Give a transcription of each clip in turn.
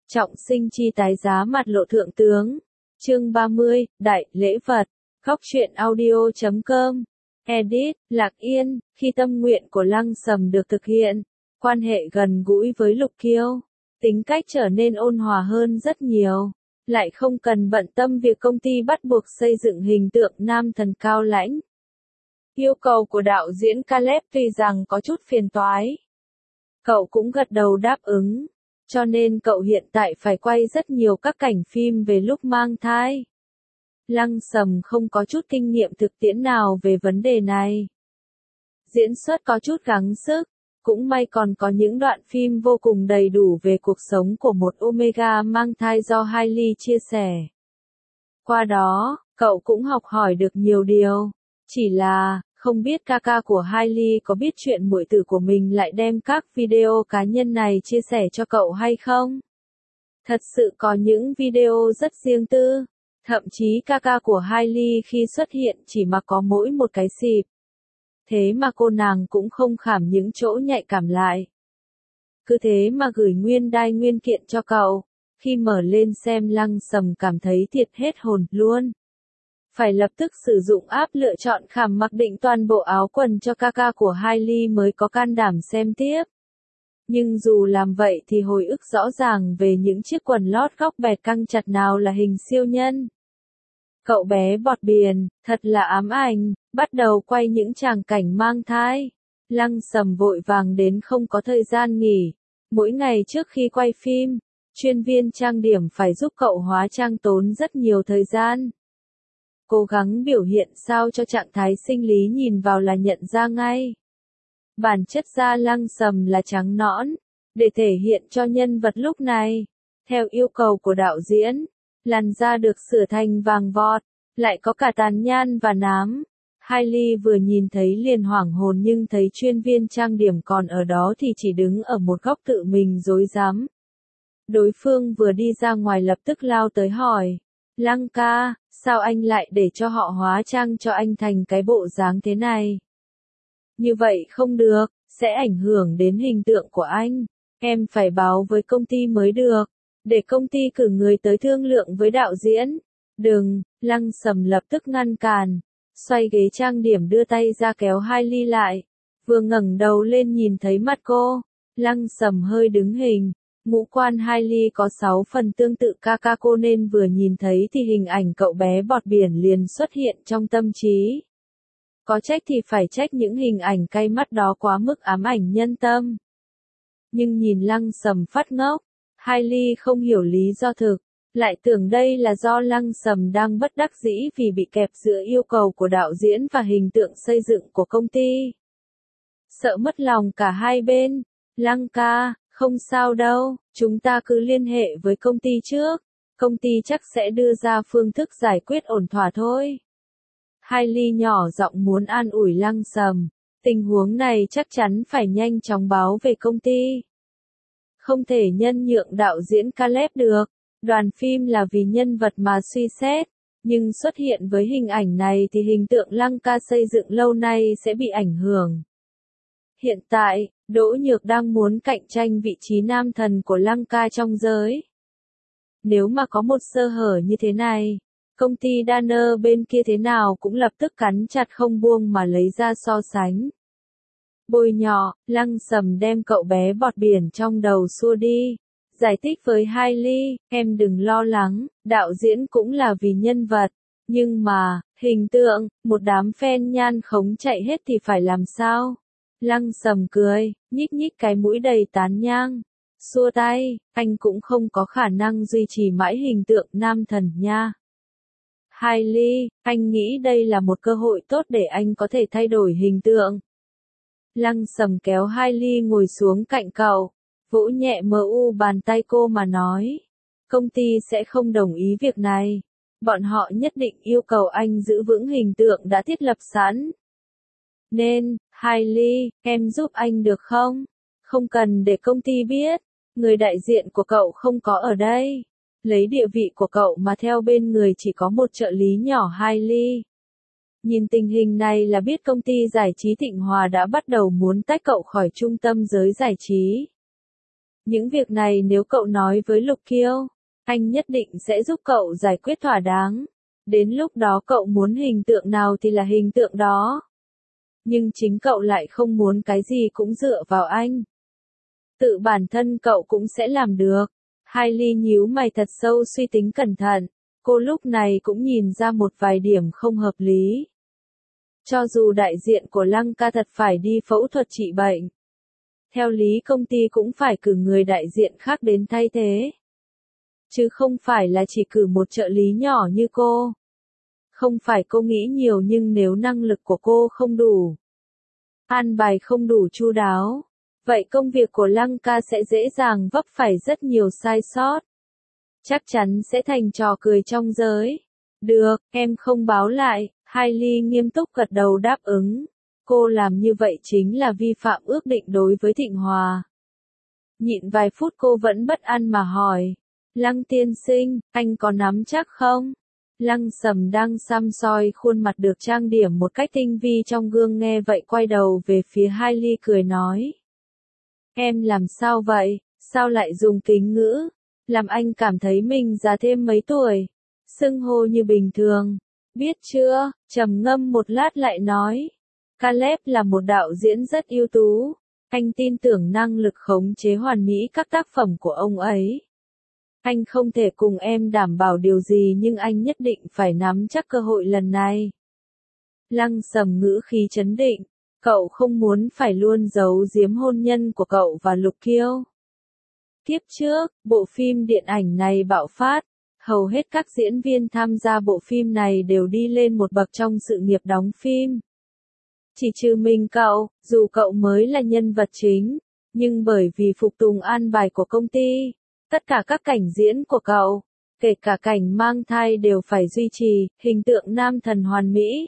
Trọng sinh chi tái giá mặt lộ thượng tướng. Chương 30, Đại lễ vật. Góc truyện audio.com. Edit, Lạc Yên. Khi tâm nguyện của Lăng Sầm được thực hiện, quan hệ gần gũi với Lục Kiêu, tính cách trở nên ôn hòa hơn rất nhiều, lại không cần bận tâm việc công ty bắt buộc xây dựng hình tượng nam thần cao lãnh. Yêu cầu của đạo diễn Caleb tuy rằng có chút phiền toái, cậu cũng gật đầu đáp ứng, cho nên cậu hiện tại phải quay rất nhiều các cảnh phim về lúc mang thai. Lăng Sầm không có chút kinh nghiệm thực tiễn nào về vấn đề này. Diễn xuất có chút gắng sức, cũng may còn có những đoạn phim vô cùng đầy đủ về cuộc sống của một Omega mang thai do Hailey chia sẻ. Qua đó, cậu cũng học hỏi được nhiều điều. Chỉ là, không biết ca ca của Hailey có biết chuyện muội tử của mình lại đem các video cá nhân này chia sẻ cho cậu hay không? Thật sự có những video rất riêng tư. Thậm chí ca ca của Hailey khi xuất hiện chỉ mặc có mỗi một cái xịp. Thế mà cô nàng cũng không khảm những chỗ nhạy cảm lại. Cứ thế mà gửi nguyên đai nguyên kiện cho cậu. Khi mở lên xem Lăng Sầm cảm thấy thiệt hết hồn luôn. Phải lập tức sử dụng app lựa chọn khảm mặc định toàn bộ áo quần cho ca ca của Hailey mới có can đảm xem tiếp. Nhưng dù làm vậy thì hồi ức rõ ràng về những chiếc quần lót góc bẹt căng chặt nào là hình siêu nhân. Cậu bé bọt biển, thật là ám ảnh, bắt đầu quay những tràng cảnh mang thai. Lăng Sầm vội vàng đến không có thời gian nghỉ. Mỗi ngày trước khi quay phim, chuyên viên trang điểm phải giúp cậu hóa trang tốn rất nhiều thời gian. Cố gắng biểu hiện sao cho trạng thái sinh lý nhìn vào là nhận ra ngay. Bản chất da Lăng Sầm là trắng nõn, để thể hiện cho nhân vật lúc này. Theo yêu cầu của đạo diễn, làn da được sửa thành vàng vọt, lại có cả tàn nhan và nám. Hailey vừa nhìn thấy liền hoảng hồn nhưng thấy chuyên viên trang điểm còn ở đó thì chỉ đứng ở một góc tự mình rối rắm. Đối phương vừa đi ra ngoài lập tức lao tới hỏi, Lăng ca, sao anh lại để cho họ hóa trang cho anh thành cái bộ dáng thế này? Như vậy không được, sẽ ảnh hưởng đến hình tượng của anh. Em phải báo với công ty mới được, để công ty cử người tới thương lượng với đạo diễn. Đừng, Lăng Sầm lập tức ngăn cản, xoay ghế trang điểm đưa tay ra kéo Hailey lại. Vừa ngẩng đầu lên nhìn thấy mặt cô, Lăng Sầm hơi đứng hình. Ngũ quan Hailey có 6 phần tương tự ca ca cô nên vừa nhìn thấy thì hình ảnh cậu bé bọt biển liền xuất hiện trong tâm trí. Có trách thì phải trách những hình ảnh cay mắt đó quá mức ám ảnh nhân tâm. Nhưng nhìn Lăng Sầm phát ngốc, Hailey không hiểu lý do thực, lại tưởng đây là do Lăng Sầm đang bất đắc dĩ vì bị kẹp giữa yêu cầu của đạo diễn và hình tượng xây dựng của công ty. Sợ mất lòng cả hai bên, Lăng ca, không sao đâu, chúng ta cứ liên hệ với công ty trước, công ty chắc sẽ đưa ra phương thức giải quyết ổn thỏa thôi. Hailey nhỏ giọng muốn an ủi Lăng Sầm, tình huống này chắc chắn phải nhanh chóng báo về công ty. Không thể nhân nhượng đạo diễn Caleb được, đoàn phim là vì nhân vật mà suy xét, nhưng xuất hiện với hình ảnh này thì hình tượng Lăng ca xây dựng lâu nay sẽ bị ảnh hưởng. Hiện tại, Đỗ Nhược đang muốn cạnh tranh vị trí nam thần của Lăng ca trong giới. Nếu mà có một sơ hở như thế này, công ty Danner bên kia thế nào cũng lập tức cắn chặt không buông mà lấy ra so sánh. Bôi nhọ, Lăng Sầm đem cậu bé bọt biển trong đầu xua đi. Giải thích với Hailey, em đừng lo lắng, đạo diễn cũng là vì nhân vật. Nhưng mà, hình tượng, một đám fan nhan khống chạy hết thì phải làm sao? Lăng Sầm cười, nhích nhích cái mũi đầy tán nhang. Xua tay, anh cũng không có khả năng duy trì mãi hình tượng nam thần nha. Hailey, anh nghĩ đây là một cơ hội tốt để anh có thể thay đổi hình tượng. Lăng Sầm kéo Hailey ngồi xuống cạnh cậu, vỗ nhẹ bàn tay cô mà nói. Công ty sẽ không đồng ý việc này. Bọn họ nhất định yêu cầu anh giữ vững hình tượng đã thiết lập sẵn. Nên, Hailey, em giúp anh được không? Không cần để công ty biết. Người đại diện của cậu không có ở đây. Lấy địa vị của cậu mà theo bên người chỉ có một trợ lý nhỏ Hailey. Nhìn tình hình này là biết công ty giải trí Thịnh Hòa đã bắt đầu muốn tách cậu khỏi trung tâm giới giải trí. Những việc này nếu cậu nói với Lục Kiêu, anh nhất định sẽ giúp cậu giải quyết thỏa đáng. Đến lúc đó cậu muốn hình tượng nào thì là hình tượng đó. Nhưng chính cậu lại không muốn cái gì cũng dựa vào anh. Tự bản thân cậu cũng sẽ làm được. Hailey nhíu mày thật sâu suy tính cẩn thận. Cô lúc này cũng nhìn ra một vài điểm không hợp lý. Cho dù đại diện của Lăng ca thật phải đi phẫu thuật trị bệnh, theo lý công ty cũng phải cử người đại diện khác đến thay thế. Chứ không phải là chỉ cử một trợ lý nhỏ như cô. Không phải cô nghĩ nhiều nhưng nếu năng lực của cô không đủ, an bài không đủ chu đáo, vậy công việc của Lăng ca sẽ dễ dàng vấp phải rất nhiều sai sót. Chắc chắn sẽ thành trò cười trong giới. Được, em không báo lại. Hailey nghiêm túc gật đầu đáp ứng. Cô làm như vậy chính là vi phạm ước định đối với Thịnh Hòa. Nhịn vài phút cô vẫn bất an mà hỏi. Lăng tiên sinh, anh có nắm chắc không? Lăng Sầm đang săm soi khuôn mặt được trang điểm một cách tinh vi trong gương nghe vậy quay đầu về phía Hailey cười nói. Em làm sao vậy? Sao lại dùng kính ngữ? Làm anh cảm thấy mình già thêm mấy tuổi. Xưng hô như bình thường. Biết chưa? Trầm ngâm một lát lại nói. Caleb là một đạo diễn rất ưu tú. Anh tin tưởng năng lực khống chế hoàn mỹ các tác phẩm của ông ấy. Anh không thể cùng em đảm bảo điều gì nhưng anh nhất định phải nắm chắc cơ hội lần này. Lăng Sầm ngữ khí trấn định. Cậu không muốn phải luôn giấu giếm hôn nhân của cậu và Lục Kiêu. Tiếp trước, bộ phim điện ảnh này bạo phát. Hầu hết các diễn viên tham gia bộ phim này đều đi lên một bậc trong sự nghiệp đóng phim. Chỉ trừ mình cậu, dù cậu mới là nhân vật chính, nhưng bởi vì phục tùng an bài của công ty, tất cả các cảnh diễn của cậu, kể cả cảnh mang thai đều phải duy trì hình tượng nam thần hoàn mỹ.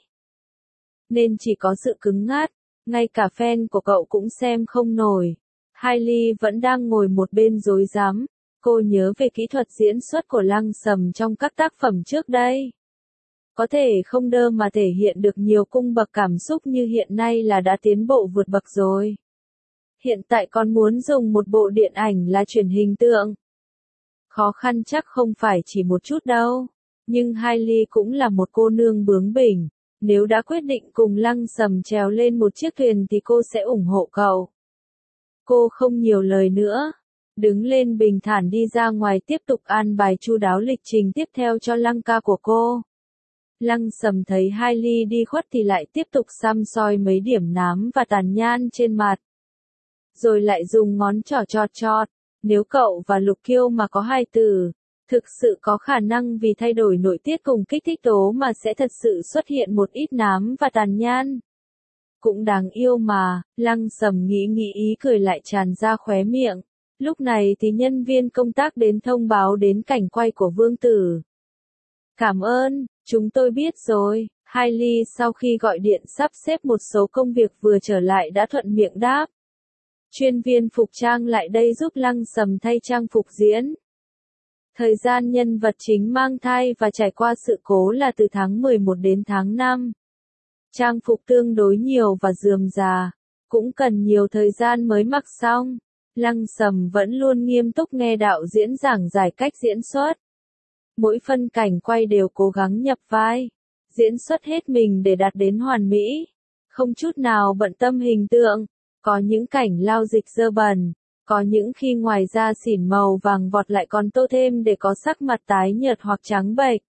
Nên chỉ có sự cứng ngắc, ngay cả fan của cậu cũng xem không nổi. Hailey vẫn đang ngồi một bên rối rắm. Cô nhớ về kỹ thuật diễn xuất của Lăng Sầm trong các tác phẩm trước đây. Có thể không đơ mà thể hiện được nhiều cung bậc cảm xúc như hiện nay là đã tiến bộ vượt bậc rồi. Hiện tại còn muốn dùng một bộ điện ảnh là truyền hình tượng. Khó khăn chắc không phải chỉ một chút đâu. Nhưng Hailey cũng là một cô nương bướng bỉnh. Nếu đã quyết định cùng Lăng Sầm trèo lên một chiếc thuyền thì cô sẽ ủng hộ cậu. Cô không nhiều lời nữa. Đứng lên bình thản đi ra ngoài tiếp tục an bài chu đáo lịch trình tiếp theo cho Lăng ca của cô. Lăng Sầm thấy Hailey đi khuất thì lại tiếp tục săm soi mấy điểm nám và tàn nhang trên mặt. Rồi lại dùng ngón trỏ chọt. Nếu cậu và Lục Kiêu mà có hai từ, thực sự có khả năng vì thay đổi nội tiết cùng kích thích tố mà sẽ thật sự xuất hiện một ít nám và tàn nhang. Cũng đáng yêu mà, Lăng Sầm nghĩ ý cười lại tràn ra khóe miệng. Lúc này thì nhân viên công tác đến thông báo đến cảnh quay của Vương Tử. Cảm ơn, chúng tôi biết rồi. Hailey sau khi gọi điện sắp xếp một số công việc vừa trở lại đã thuận miệng đáp. Chuyên viên phục trang lại đây giúp Lăng Sầm thay trang phục diễn. Thời gian nhân vật chính mang thai và trải qua sự cố là từ tháng 11 đến tháng 5. Trang phục tương đối nhiều và rườm rà, cũng cần nhiều thời gian mới mặc xong. Lăng Sầm vẫn luôn nghiêm túc nghe đạo diễn giảng giải cách diễn xuất. Mỗi phân cảnh quay đều cố gắng nhập vai, diễn xuất hết mình để đạt đến hoàn mỹ, không chút nào bận tâm hình tượng. Có những cảnh lao dịch dơ bẩn, có những khi ngoài da xỉn màu vàng vọt lại còn tô thêm để có sắc mặt tái nhợt hoặc trắng bệch.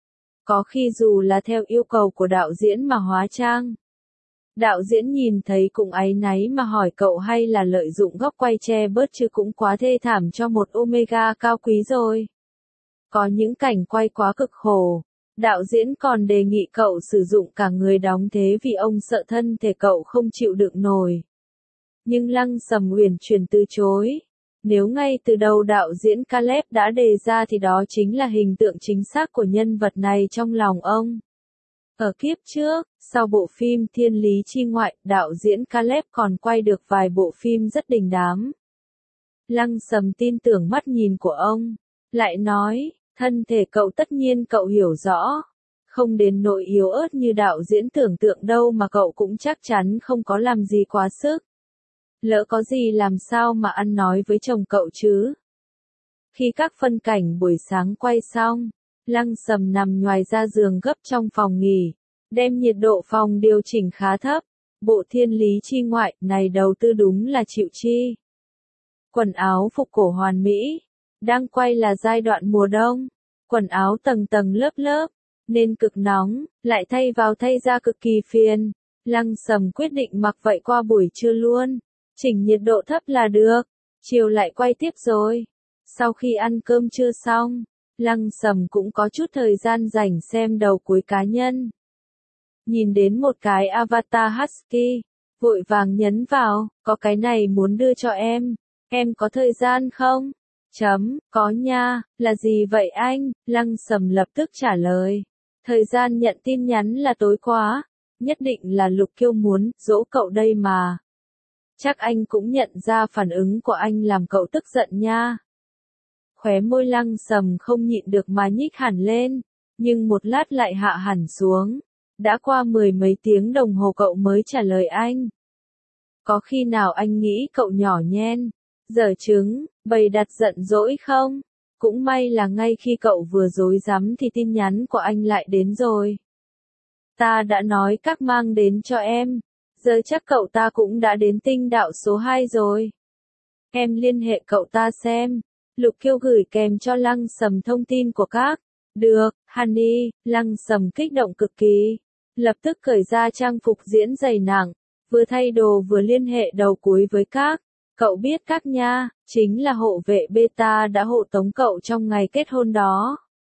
Có khi dù là theo yêu cầu của đạo diễn mà hóa trang. Đạo diễn nhìn thấy cũng áy náy mà hỏi cậu hay là lợi dụng góc quay che bớt chứ cũng quá thê thảm cho một Omega cao quý rồi. Có những cảnh quay quá cực khổ. Đạo diễn còn đề nghị cậu sử dụng cả người đóng thế vì ông sợ thân thể cậu không chịu đựng nổi. Nhưng Lăng Sầm uyển chuyển từ chối. Nếu ngay từ đầu đạo diễn Caleb đã đề ra thì đó chính là hình tượng chính xác của nhân vật này trong lòng ông. Ở kiếp trước, sau bộ phim Thiên Lý Chi Ngoại, đạo diễn Caleb còn quay được vài bộ phim rất đình đám. Lăng Sầm tin tưởng mắt nhìn của ông. Lại nói, thân thể cậu tất nhiên cậu hiểu rõ. Không đến nỗi yếu ớt như đạo diễn tưởng tượng đâu mà cậu cũng chắc chắn không có làm gì quá sức. Lỡ có gì làm sao mà ăn nói với chồng cậu chứ? Khi các phân cảnh buổi sáng quay xong, Lăng Sầm nằm nhoài ra giường gấp trong phòng nghỉ, đem nhiệt độ phòng điều chỉnh khá thấp. Bộ thiên lý chi ngoại này đầu tư đúng là chịu chi. Quần áo phục cổ hoàn mỹ, đang quay là giai đoạn mùa đông, quần áo tầng tầng lớp lớp, nên cực nóng, lại thay vào thay ra cực kỳ phiền. Lăng Sầm quyết định mặc vậy qua buổi trưa luôn, chỉnh nhiệt độ thấp là được, chiều lại quay tiếp rồi. Sau khi ăn cơm trưa xong, Lăng Sầm cũng có chút thời gian rảnh xem đầu cuối cá nhân. Nhìn đến một cái avatar husky, vội vàng nhấn vào, có cái này muốn đưa cho em có thời gian không? Có nha, là gì vậy anh? Lăng Sầm lập tức trả lời. Thời gian nhận tin nhắn là tối quá, nhất định là Lục Kiêu muốn dỗ cậu đây mà. Chắc anh cũng nhận ra phản ứng của anh làm cậu tức giận nha. Khóe môi Lăng Sầm không nhịn được mà nhích hẳn lên, nhưng một lát lại hạ hẳn xuống. Đã qua 10 mấy tiếng đồng hồ cậu mới trả lời anh. Có khi nào anh nghĩ cậu nhỏ nhen, dở trứng, bày đặt giận dỗi không? Cũng may là ngay khi cậu vừa rối rắm thì tin nhắn của anh lại đến rồi. Ta đã nói các mang đến cho em, giờ chắc cậu ta cũng đã đến tinh đạo số 2 rồi. Em liên hệ cậu ta xem. Lục Kiêu gửi kèm cho Lăng Sầm thông tin của các. Được, honey, Lăng Sầm kích động cực kỳ. Lập tức cởi ra trang phục diễn dày nặng, vừa thay đồ vừa liên hệ đầu cuối với các. Cậu biết các nha, chính là hộ vệ beta đã hộ tống cậu trong ngày kết hôn đó.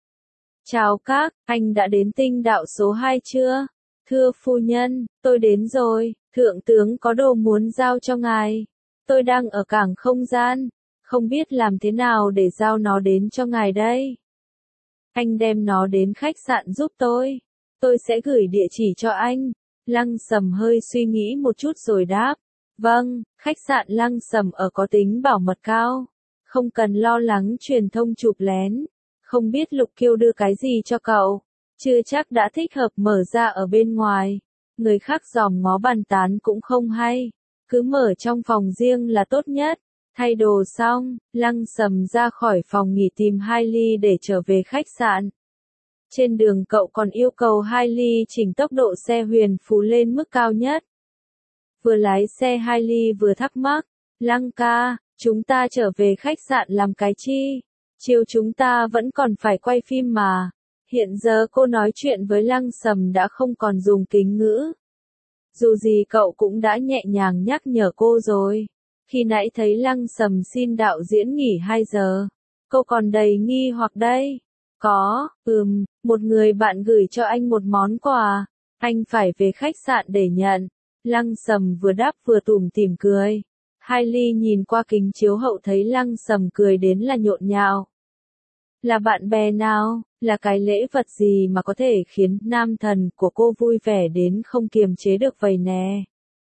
Chào các, anh đã đến tinh đạo số 2 chưa? Thưa phu nhân, tôi đến rồi, thượng tướng có đồ muốn giao cho ngài. Tôi đang ở cảng không gian, không biết làm thế nào để giao nó đến cho ngài đây. Anh đem nó đến khách sạn giúp tôi sẽ gửi địa chỉ cho anh. Lăng Sầm hơi suy nghĩ một chút rồi đáp. Vâng, khách sạn Lăng Sầm ở có tính bảo mật cao. Không cần lo lắng truyền thông chụp lén. Không biết Lục Kiêu đưa cái gì cho cậu. Chưa chắc đã thích hợp mở ra ở bên ngoài. Người khác dòm ngó bàn tán cũng không hay. Cứ mở trong phòng riêng là tốt nhất. Thay đồ xong, Lăng Sầm ra khỏi phòng nghỉ tìm Hailey để trở về khách sạn. Trên đường cậu còn yêu cầu Hailey chỉnh tốc độ xe huyền phù lên mức cao nhất. Vừa lái xe Hailey vừa thắc mắc, Lăng ca, chúng ta trở về khách sạn làm cái chi? Chiều chúng ta vẫn còn phải quay phim mà. Hiện giờ cô nói chuyện với Lăng Sầm đã không còn dùng kính ngữ. Dù gì cậu cũng đã nhẹ nhàng nhắc nhở cô rồi. Khi nãy thấy Lăng Sầm xin đạo diễn nghỉ 2 giờ, cô còn đầy nghi hoặc đây. Có, một người bạn gửi cho anh một món quà, anh phải về khách sạn để nhận. Lăng Sầm vừa đáp vừa tủm tỉm cười. Hailey nhìn qua kính chiếu hậu thấy Lăng Sầm cười đến là nhộn nhạo. Là bạn bè nào, là cái lễ vật gì mà có thể khiến nam thần của cô vui vẻ đến không kiềm chế được vậy nè.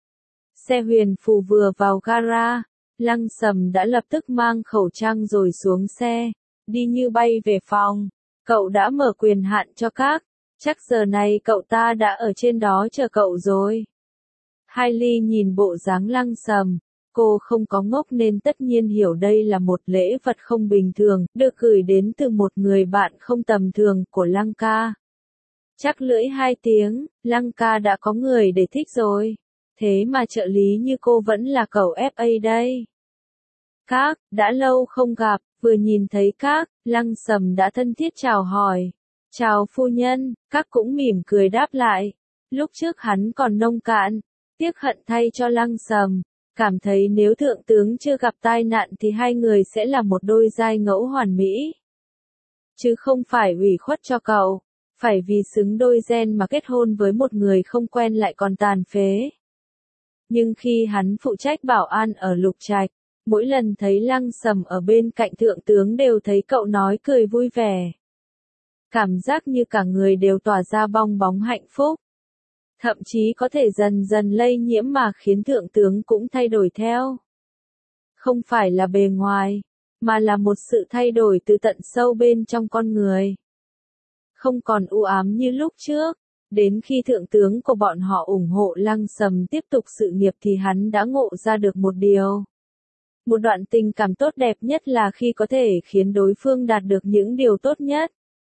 Xe huyền phù vừa vào gara, Lăng Sầm đã lập tức mang khẩu trang rồi xuống xe, đi như bay về phòng. Cậu đã mở quyền hạn cho các, chắc giờ này cậu ta đã ở trên đó chờ cậu rồi. Hailey nhìn bộ dáng Lăng Sầm, cô không có ngốc nên tất nhiên hiểu đây là một lễ vật không bình thường, được gửi đến từ một người bạn không tầm thường của Lăng ca. Chắc lưỡi 2 tiếng, Lăng ca đã có người để thích rồi. Thế mà trợ lý như cô vẫn là cậu FA đây. Các, đã lâu không gặp, vừa nhìn thấy các, Lăng Sầm đã thân thiết chào hỏi. Chào phu nhân, các cũng mỉm cười đáp lại. Lúc trước hắn còn nông cạn, tiếc hận thay cho Lăng Sầm, cảm thấy nếu thượng tướng chưa gặp tai nạn thì hai người sẽ là một đôi giai ngẫu hoàn mỹ. Chứ không phải ủy khuất cho cậu, phải vì xứng đôi gen mà kết hôn với một người không quen lại còn tàn phế. Nhưng khi hắn phụ trách bảo an ở Lục Trạch, mỗi lần thấy Lăng Sầm ở bên cạnh thượng tướng đều thấy cậu nói cười vui vẻ. Cảm giác như cả người đều tỏa ra bong bóng hạnh phúc. Thậm chí có thể dần dần lây nhiễm mà khiến thượng tướng cũng thay đổi theo. Không phải là bề ngoài, mà là một sự thay đổi từ tận sâu bên trong con người. Không còn u ám như lúc trước, Đến khi thượng tướng của bọn họ ủng hộ Lăng Sầm tiếp tục sự nghiệp thì hắn đã ngộ ra được một điều. Một đoạn tình cảm tốt đẹp nhất là khi có thể khiến đối phương đạt được những điều tốt nhất.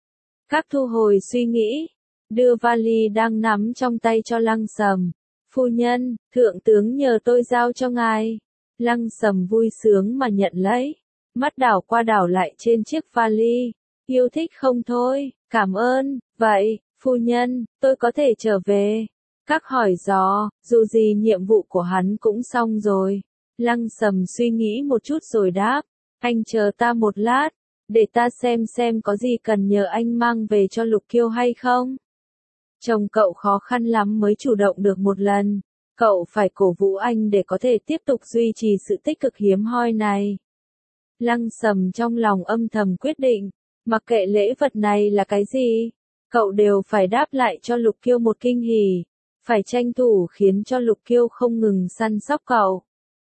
Các thu hồi suy nghĩ, đưa vali đang nắm trong tay cho Lăng Sầm. Phu nhân, thượng tướng nhờ tôi giao cho ngài. Lăng Sầm vui sướng mà nhận lấy, mắt đảo qua đảo lại trên chiếc vali. Yêu thích không thôi, cảm ơn, vậy, phu nhân, tôi có thể trở về. Các hỏi dò, dù gì nhiệm vụ của hắn cũng xong rồi. Lăng Sầm suy nghĩ một chút rồi đáp, anh chờ ta một lát, để ta xem có gì cần nhờ anh mang về cho Lục Kiêu hay không. Chồng cậu khó khăn lắm mới chủ động được một lần, cậu phải cổ vũ anh để có thể tiếp tục duy trì sự tích cực hiếm hoi này. Lăng Sầm trong lòng âm thầm quyết định, mặc kệ lễ vật này là cái gì, cậu đều phải đáp lại cho Lục Kiêu một kinh hỉ, phải tranh thủ khiến cho Lục Kiêu không ngừng săn sóc cậu.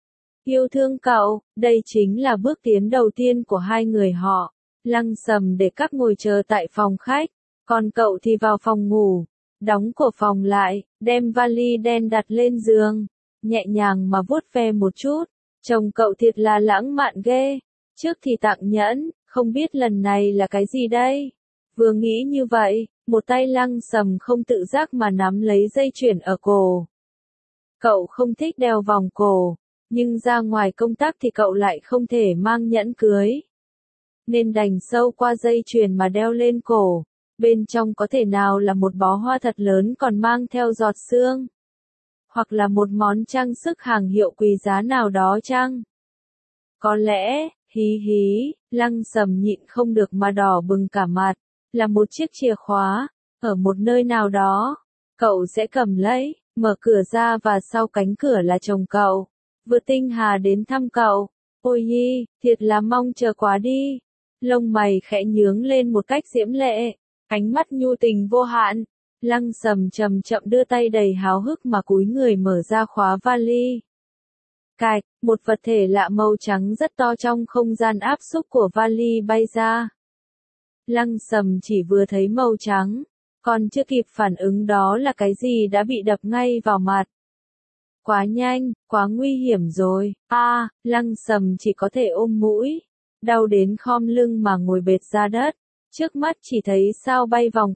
Yêu thương cậu, đây chính là bước tiến đầu tiên của hai người họ. Lăng Sầm để các ngồi chờ tại phòng khách, còn cậu thì vào phòng ngủ, đóng cửa phòng lại, đem vali đen đặt lên giường, nhẹ nhàng mà vuốt ve một chút. Chồng cậu thiệt là lãng mạn ghê, trước thì tặng nhẫn, không biết lần này là cái gì đây? Vừa nghĩ như vậy, một tay Lăng Sầm không tự giác mà nắm lấy dây chuyền ở cổ. Cậu không thích đeo vòng cổ, nhưng ra ngoài công tác thì cậu lại không thể mang nhẫn cưới, nên đành sâu qua dây chuyền mà đeo lên cổ. Bên trong có thể nào là một bó hoa thật lớn còn mang theo giọt sương, hoặc là một món trang sức hàng hiệu quý giá nào đó chăng? Có lẽ, hí hí, Lăng Sầm nhịn không được mà đỏ bừng cả mặt, là một chiếc chìa khóa, ở một nơi nào đó, cậu sẽ cầm lấy, mở cửa ra và sau cánh cửa là chồng cậu, vừa tinh hà đến thăm cậu. Ôi nhi, thiệt là mong chờ quá đi. Lông mày khẽ nhướng lên một cách diễm lệ, ánh mắt nhu tình vô hạn. Lăng Sầm chậm chậm đưa tay đầy háo hức mà cúi người mở ra khóa vali. Cạch, một vật thể lạ màu trắng rất to trong không gian áp xúc của vali bay ra. Lăng Sầm chỉ vừa thấy màu trắng, còn chưa kịp phản ứng đó là cái gì đã bị đập ngay vào mặt. Quá nhanh, quá nguy hiểm rồi. Lăng Sầm chỉ có thể ôm mũi, đau đến khom lưng mà ngồi bệt ra đất. Trước mắt chỉ thấy sao bay vòng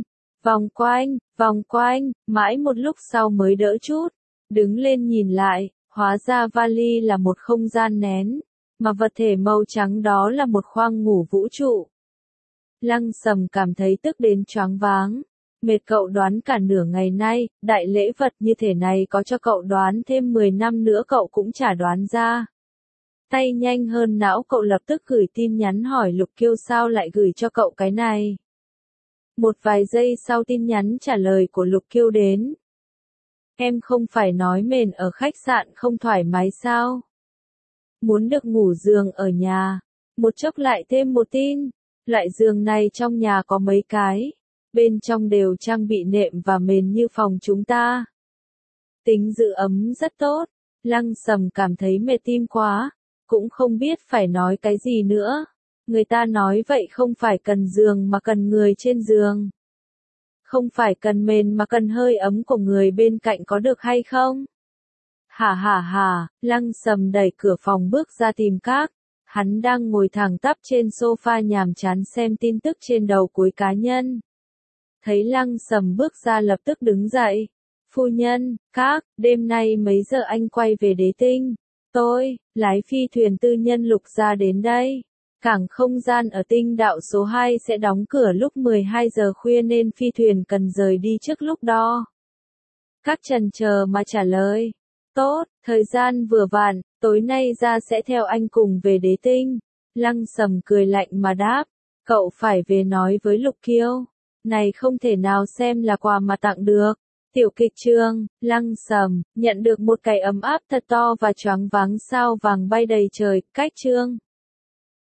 quanh, mãi một lúc sau mới đỡ chút. Đứng lên nhìn lại, hóa ra vali là một không gian nén, mà vật thể màu trắng đó là một khoang ngủ vũ trụ. Lăng Sầm cảm thấy tức đến choáng váng. Mệt cậu đoán cả nửa ngày nay, đại lễ vật như thế này có cho cậu đoán thêm 10 năm nữa cậu cũng chả đoán ra. Tay nhanh hơn não, cậu lập tức gửi tin nhắn hỏi Lục Kiêu sao lại gửi cho cậu cái này. Một vài giây sau tin nhắn trả lời của Lục Kiêu đến. Em không phải nói mền ở khách sạn không thoải mái sao? Muốn được ngủ giường ở nhà. Một chốc lại thêm một tin. Loại giường này trong nhà có mấy cái. Bên trong đều trang bị nệm và mền như phòng chúng ta. Tính giữ ấm rất tốt. Lăng Sầm cảm thấy mệt tim quá, cũng không biết phải nói cái gì nữa. Người ta nói vậy không phải cần giường mà cần người trên giường. Không phải cần mền mà cần hơi ấm của người bên cạnh có được hay không? Hả, Lăng Sầm đẩy cửa phòng bước ra tìm Các. Hắn đang ngồi thẳng tắp trên sofa nhàm chán xem tin tức trên đầu cuối cá nhân. Thấy Lăng Sầm bước ra lập tức đứng dậy. Phu nhân, Các, đêm nay mấy giờ anh quay về Đế Tinh? Tôi, lái phi thuyền tư nhân Lục gia đến đây. Cảng không gian ở tinh đạo số 2 sẽ đóng cửa lúc 12 giờ khuya nên phi thuyền cần rời đi trước lúc đó. Các chần chờ mà trả lời. Tốt, thời gian vừa vặn, tối nay ra sẽ theo anh cùng về Đế Tinh. Lăng Sầm cười lạnh mà đáp. Cậu phải về nói với Lục Kiêu. Này không thể nào xem là quà mà tặng được. Tiểu kịch trường, Lăng Sầm, nhận được một cái ấm áp thật to và choáng váng sao vàng bay đầy trời, cách chương.